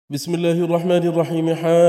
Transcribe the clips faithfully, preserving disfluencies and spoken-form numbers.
بسم الله الرحمن الرحيم.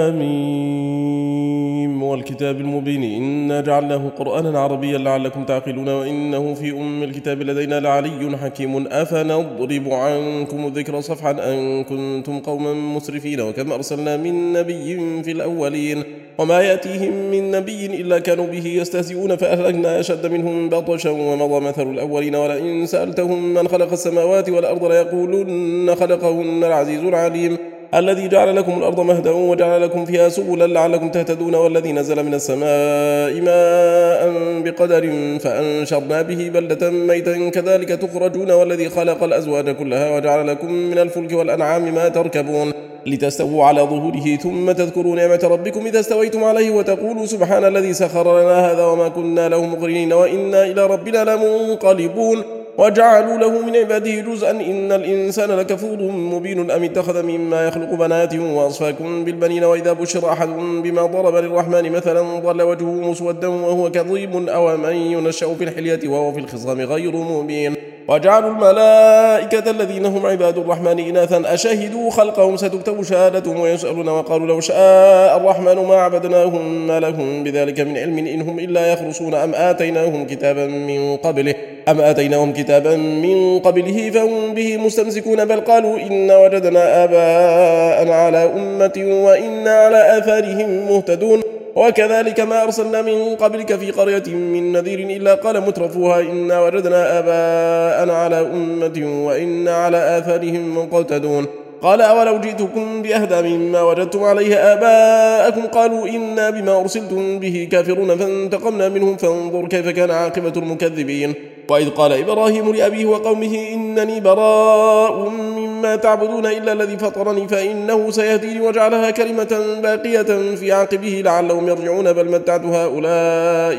حاميم والكتاب المبين إنا جعلناه قرآنا عربيا لعلكم تعقلون وإنه في أم الكتاب لدينا لعلي حكيم أفنضرب عنكم الذكر صفحا أن كنتم قوما مسرفين وكم أرسلنا من نبي في الأولين وما يأتيهم من نبي إلا كانوا به يستهزئون فأهلكنا أشد منهم بطشا ومضى مثل الأولين ولئن سألتهم من خلق السماوات والأرض ليقولن خلقهن العزيز العليم الذي جعل لكم الأرض مهدا وجعل لكم فيها سبلا لعلكم تهتدون والذي نزل من السماء ماء بقدر فأنشرنا به بلدة ميتا كذلك تخرجون والذي خلق الأزواج كلها وجعل لكم من الفلك والأنعام ما تركبون لتستووا على ظهوره ثم تذكروا نعمة ربكم إذا استويتم عليه وتقولوا سبحان الذي سخر لنا هذا وما كنا له مقرنين وإنا إلى ربنا لمنقلبون وجعلوا له من عباده جزءا إن الإنسان لكفور مبين أم اتخذ مما يخلق بنات وأصفاكم بالبنين وإذا بشر أحد بما ضرب للرحمن مثلا ظل وجهه مسودا وهو كظيم أو من ينشأ في الحلية وهو في الخصام غير مبين وجعلوا الملائكة الذين هم عباد الرحمن إناثا أشهدوا خلقهم ستكتب شهادتهم ويسألون وقالوا لو شاء الرحمن ما عبدناهم ما لهم بذلك من علم إنهم إلا يخرصون أم آتيناهم كتابا من قبله أم آتيناهم كتابا من قبله فهم به مستمسكون بل قالوا إنا وجدنا آباءنا على أمة وإنا على آثارهم مهتدون وكذلك ما أرسلنا من قبلك في قرية من نذير إلا قال مترفوها إنا وجدنا آباءنا على أمة وإنا على آثارهم مقتدون قال أولو جئتكم بأهدى مما وجدتم عليه آباءكم قالوا إنا بما أرسلتم به كافرون فانتقمنا منهم فانظر كيف كان عاقبة المكذبين وإذ قال إبراهيم لأبيه وقومه إنني براء مما تعبدون إلا الذي فطرني فإنه سيهديني وجعلها كلمة باقية في عقبه لعلهم يرجعون بل متعت هؤلاء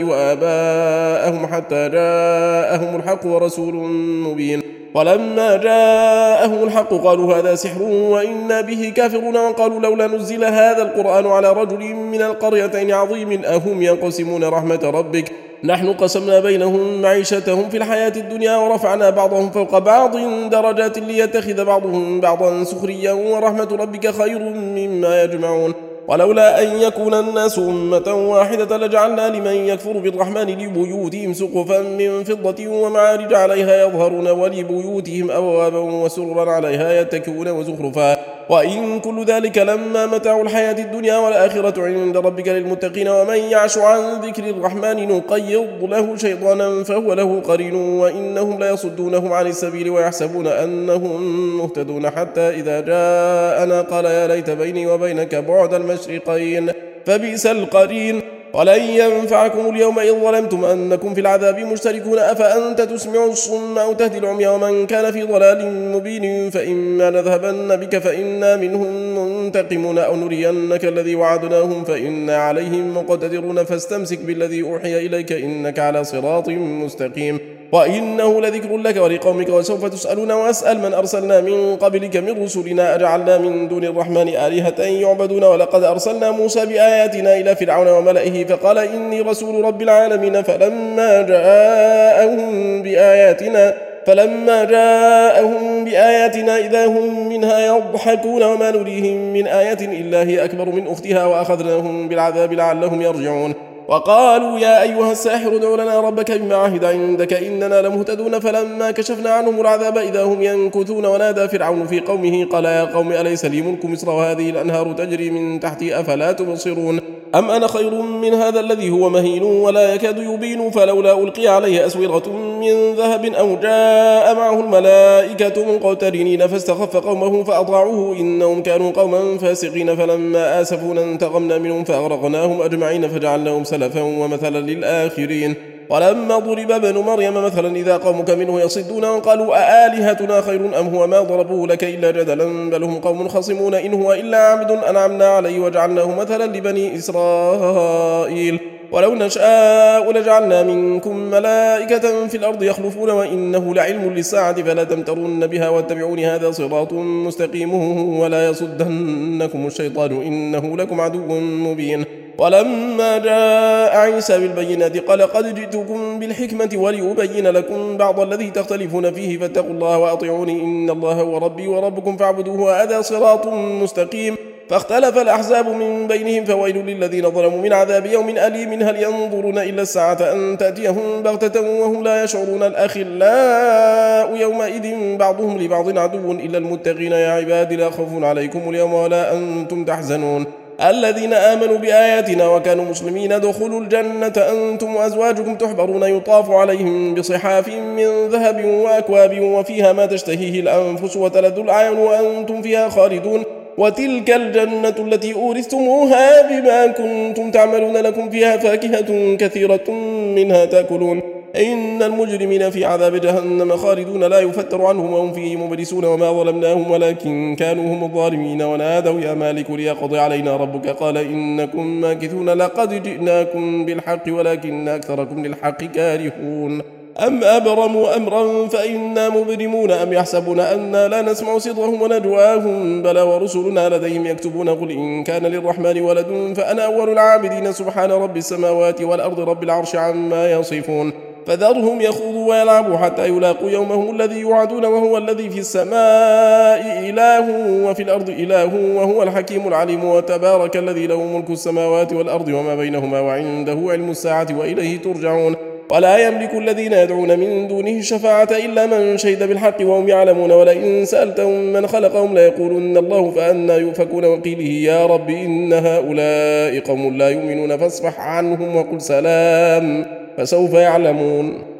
وآباءهم حتى جاءهم الحق ورسول مبين ولما جاءهم الحق قالوا هذا سحر وإنا به كافرون وقالوا لولا نزل هذا القرآن على رجل من القريتين عظيم أهم ينقسمون رحمة ربك نحن قسمنا بينهم معيشتهم في الحياة الدنيا ورفعنا بعضهم فوق بعض درجات ليتخذ بعضهم بعضا سخريا ورحمة ربك خير مما يجمعون ولولا أن يكون الناس أمة واحدة لجعلنا لمن يكفر بالرحمن لبيوتهم سقفا من فضة ومعارج عليها يظهرون ولبيوتهم أبوابا وسررا عليها يتكئون وزخرفا وإن كل ذلك لما متاع الحياة الدنيا والآخرة عند ربك للمتقين ومن يعش عن ذكر الرحمن نقيض له شيطانا فهو له قرين وإنهم ليصدونهم عن السبيل ويحسبون أنهم مهتدون حتى إذا جاءنا قال يا ليت بيني وبينك بعد المشرقين فبئس القرين ولن ينفعكم اليوم إذ ظلمتم أنكم في العذاب مشتركون أفأنت تسمع الصم أو تهدي العمي ومن كان في ضلال مبين فإما نذهبن بك فإنا منهم منتقمون أو نرينك الذي وعدناهم فإنا عليهم مقتدرون فاستمسك بالذي أوحي إليك إنك على صراط مستقيم وإنه لذكر لك ولقومك وسوف تسألون وأسأل من أرسلنا من قبلك من رسلنا أجعلنا من دون الرحمن آلهة يعبدون ولقد أرسلنا موسى بآياتنا إلى فرعون وملئه فقال إني رسول رب العالمين فلما جاءهم بآياتنا فلما جاءهم بآياتنا إذا هم منها يضحكون وما نريهم من آية إلا هي أكبر من أختها وأخذناهم بالعذاب لعلهم يرجعون وقالوا يا أيها الساحر ادع لنا ربك بما عهد عندك إننا لمهتدون فلما كشفنا عنهم العذاب إذا هم ينكثون ونادى فرعون في قومه قال يا قوم أليس لي ملك مصر وهذه الأنهار تجري من تحتي أفلا تبصرون أم أنا خير من هذا الذي هو مهين ولا يكاد يبين فلولا ألقي عليه أسورة من ذهب أو جاء معه الملائكة مقترنين فاستخف قومه فأطاعوه إنهم كانوا قوما فاسقين فلما آسفونا انتقمنا منهم فأغرقناهم أجمعين فجعلناهم سلفا ومثلا للآخرين ولما ضرب ابن مريم مثلا إذا قومك منه يصدون وقالوا أآلهتنا خير أم هو ما ضربوه لك إلا جدلا بل هم قوم خصمون إن هو إلا عبد أنعمنا عليه وجعلناه مثلا لبني إسرائيل ولو نشاء لجعلنا منكم ملائكة في الأرض يخلفون وإنه لعلم للساعة فلا تمترن بها واتبعون هذا صراط مستقيم ولا يصدنكم الشيطان إنه لكم عدو مبين ولما جاء عيسى بالبينات قال قد جئتكم بالحكمة ولأبين لكم بعض الذي تختلفون فيه فاتقوا الله وأطيعوني إن الله هو ربي وربكم فاعبدوه هذا صراط مستقيم. فاختلف الأحزاب من بينهم فويل للذين ظلموا من عذاب يوم أليم هل ينظرون إلا الساعة أن تأتيهم بغتة وهم لا يشعرون الأخلاء يومئذ بعضهم لبعض عدو إلا المتقين يا عباد لا خوف عليكم اليوم ولا أنتم تحزنون الذين آمنوا بآياتنا وكانوا مسلمين ادخلوا الجنة أنتم وأزواجكم تحبرون يطاف عليهم بصحاف من ذهب وأكواب وفيها ما تشتهيه الأنفس وتلذ الأعين وأنتم فيها خالدون وتلك الجنة التي أورثتموها بما كنتم تعملون لكم فيها فاكهة كثيرة منها تأكلون إن المجرمين في عذاب جهنم خالدون لا يفتر عنهم وهم فيه مبلسون وما ظلمناهم ولكن كانوا هم الظالمين ونادوا يا مالك ليقضي علينا ربك قال إنكم ماكثون لقد جئناكم بالحق ولكن أكثركم للحق كارهون أم أبرموا أمرا فإنا مبرمون أم يحسبون أنا لا نسمع صدرهم ونجواهم بلى ورسلنا لديهم يكتبون قل إن كان للرحمن ولد فأنا أول العابدين سبحان رب السماوات والأرض رب العرش عما يصفون فذرهم يخوضوا ويلعبوا حتى يلاقوا يومهم الذي يوعدون وهو الذي في السماء إله وفي الأرض إله وهو الحكيم العليم وتبارك الذي له ملك السماوات والأرض وما بينهما وعنده علم الساعة وإليه ترجعون ولا يملك الذين يدعون من دونه الشفاعة إلا من شهد بالحق وهم يعلمون ولئن سألتهم من خلقهم ليقولن الله فأنى يؤفكون وقيله يا رب إن هؤلاء قوم لا يؤمنون فاصفح عنهم وقل سلام فسوف يعلمون.